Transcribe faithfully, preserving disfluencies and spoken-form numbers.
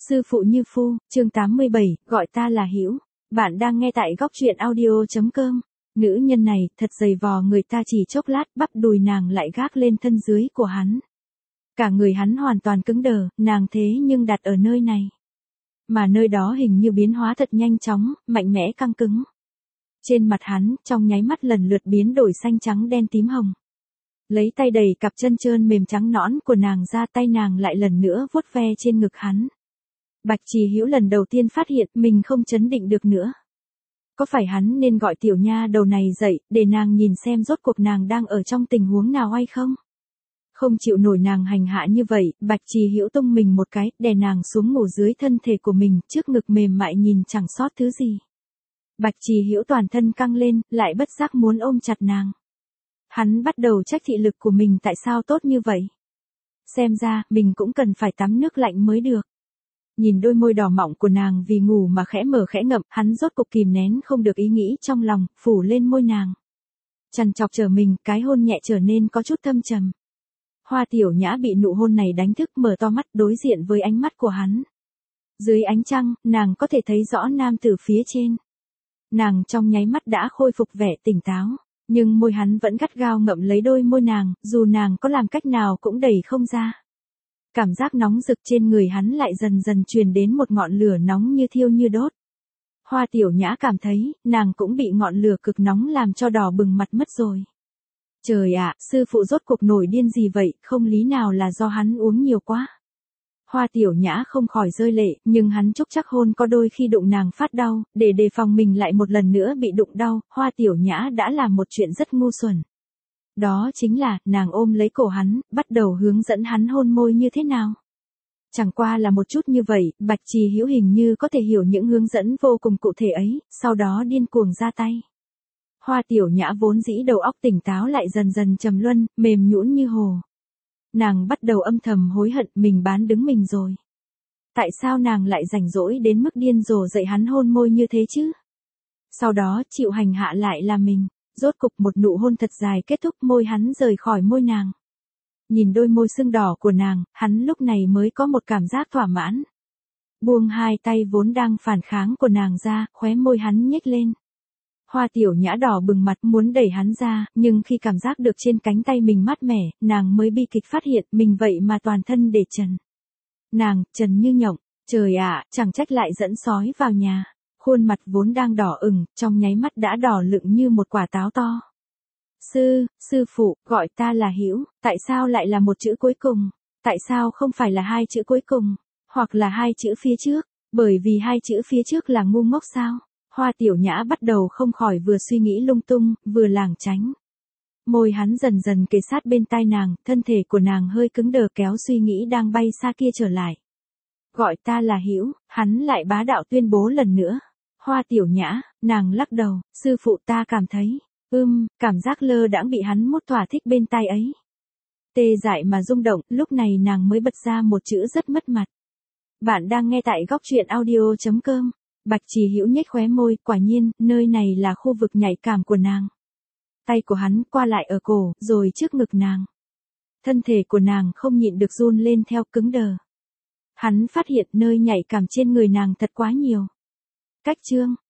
Sư phụ như phu, chương tám mươi bảy, gọi ta là Hữu. Bạn đang nghe tại góc truyện audio chấm com. Nữ nhân này thật dày vò người ta chỉ chốc lát, bắp đùi nàng lại gác lên thân dưới của hắn. Cả người hắn hoàn toàn cứng đờ, nàng thế nhưng đặt ở nơi này. Mà nơi đó hình như biến hóa thật nhanh chóng, mạnh mẽ căng cứng. Trên mặt hắn, trong nháy mắt lần lượt biến đổi xanh trắng đen tím hồng. Lấy tay đẩy cặp chân trơn mềm trắng nõn của nàng ra, tay nàng lại lần nữa vuốt ve trên ngực hắn. Bạch Trì Hữu lần đầu tiên phát hiện mình không chấn định được nữa. Có phải hắn nên gọi tiểu nha đầu này dậy, để nàng nhìn xem rốt cuộc nàng đang ở trong tình huống nào hay không? Không chịu nổi nàng hành hạ như vậy, Bạch Trì Hữu tung mình một cái, đè nàng xuống ngủ dưới thân thể của mình, trước ngực mềm mại nhìn chẳng sót thứ gì. Bạch Trì Hữu toàn thân căng lên, lại bất giác muốn ôm chặt nàng. Hắn bắt đầu trách thị lực của mình tại sao tốt như vậy. Xem ra, mình cũng cần phải tắm nước lạnh mới được. Nhìn đôi môi đỏ mọng của nàng vì ngủ mà khẽ mở khẽ ngậm, hắn rốt cục kìm nén không được ý nghĩ trong lòng, phủ lên môi nàng. Chằn chọc trở mình, cái hôn nhẹ trở nên có chút thâm trầm. Hoa Tiểu Nhã bị nụ hôn này đánh thức, mở to mắt đối diện với ánh mắt của hắn. Dưới ánh trăng, nàng có thể thấy rõ nam tử phía trên. Nàng trong nháy mắt đã khôi phục vẻ tỉnh táo, nhưng môi hắn vẫn gắt gao ngậm lấy đôi môi nàng, dù nàng có làm cách nào cũng đẩy không ra. Cảm giác nóng rực trên người hắn lại dần dần truyền đến một ngọn lửa nóng như thiêu như đốt. Hoa Tiểu Nhã cảm thấy, nàng cũng bị ngọn lửa cực nóng làm cho đỏ bừng mặt mất rồi. Trời ạ, sư phụ rốt cuộc nổi điên gì vậy, không lý nào là do hắn uống nhiều quá. Hoa Tiểu Nhã không khỏi rơi lệ, nhưng hắn chúc chắc hôn có đôi khi đụng nàng phát đau, để đề phòng mình lại một lần nữa bị đụng đau, Hoa Tiểu Nhã đã làm một chuyện rất ngu xuẩn. Đó chính là, nàng ôm lấy cổ hắn, bắt đầu hướng dẫn hắn hôn môi như thế nào. Chẳng qua là một chút như vậy, Bạch Trì Hữu hình như có thể hiểu những hướng dẫn vô cùng cụ thể ấy, sau đó điên cuồng ra tay. Hoa Tiểu Nhã vốn dĩ đầu óc tỉnh táo lại dần dần trầm luân, mềm nhũn như hồ. Nàng bắt đầu âm thầm hối hận mình bán đứng mình rồi. Tại sao nàng lại rảnh rỗi đến mức điên rồ dạy hắn hôn môi như thế chứ? Sau đó chịu hành hạ lại là mình. Rốt cục một nụ hôn thật dài kết thúc, môi hắn rời khỏi môi nàng. Nhìn đôi môi sưng đỏ của nàng, hắn lúc này mới có một cảm giác thỏa mãn. Buông hai tay vốn đang phản kháng của nàng ra, khóe môi hắn nhếch lên. Hoa Tiểu Nhã đỏ bừng mặt muốn đẩy hắn ra, nhưng khi cảm giác được trên cánh tay mình mát mẻ, nàng mới bi kịch phát hiện mình vậy mà toàn thân để trần. Nàng, trần như nhộng, trời ạ, chẳng trách lại dẫn sói vào nhà. Khuôn mặt vốn đang đỏ ửng, trong nháy mắt đã đỏ lựng như một quả táo to. Sư, sư phụ, gọi ta là Hữu, tại sao lại là một chữ cuối cùng? Tại sao không phải là hai chữ cuối cùng? Hoặc là hai chữ phía trước? Bởi vì hai chữ phía trước là ngu ngốc sao? Hoa Tiểu Nhã bắt đầu không khỏi vừa suy nghĩ lung tung, vừa lảng tránh. Môi hắn dần dần kề sát bên tai nàng, thân thể của nàng hơi cứng đờ kéo suy nghĩ đang bay xa kia trở lại. Gọi ta là Hữu, hắn lại bá đạo tuyên bố lần nữa. Hoa Tiểu Nhã, nàng lắc đầu, sư phụ ta cảm thấy, ưm, cảm giác lơ đãng bị hắn mút thỏa thích bên tai ấy. Tê dại mà rung động, lúc này nàng mới bật ra một chữ rất mất mặt. Bạn đang nghe tại góc truyện audio chấm com. Bạch Trì Hữu nhếch khóe môi, quả nhiên, nơi này là khu vực nhạy cảm của nàng. Tay của hắn qua lại ở cổ, rồi trước ngực nàng. Thân thể của nàng không nhịn được run lên theo, cứng đờ. Hắn phát hiện nơi nhạy cảm trên người nàng thật quá nhiều. Cách chương,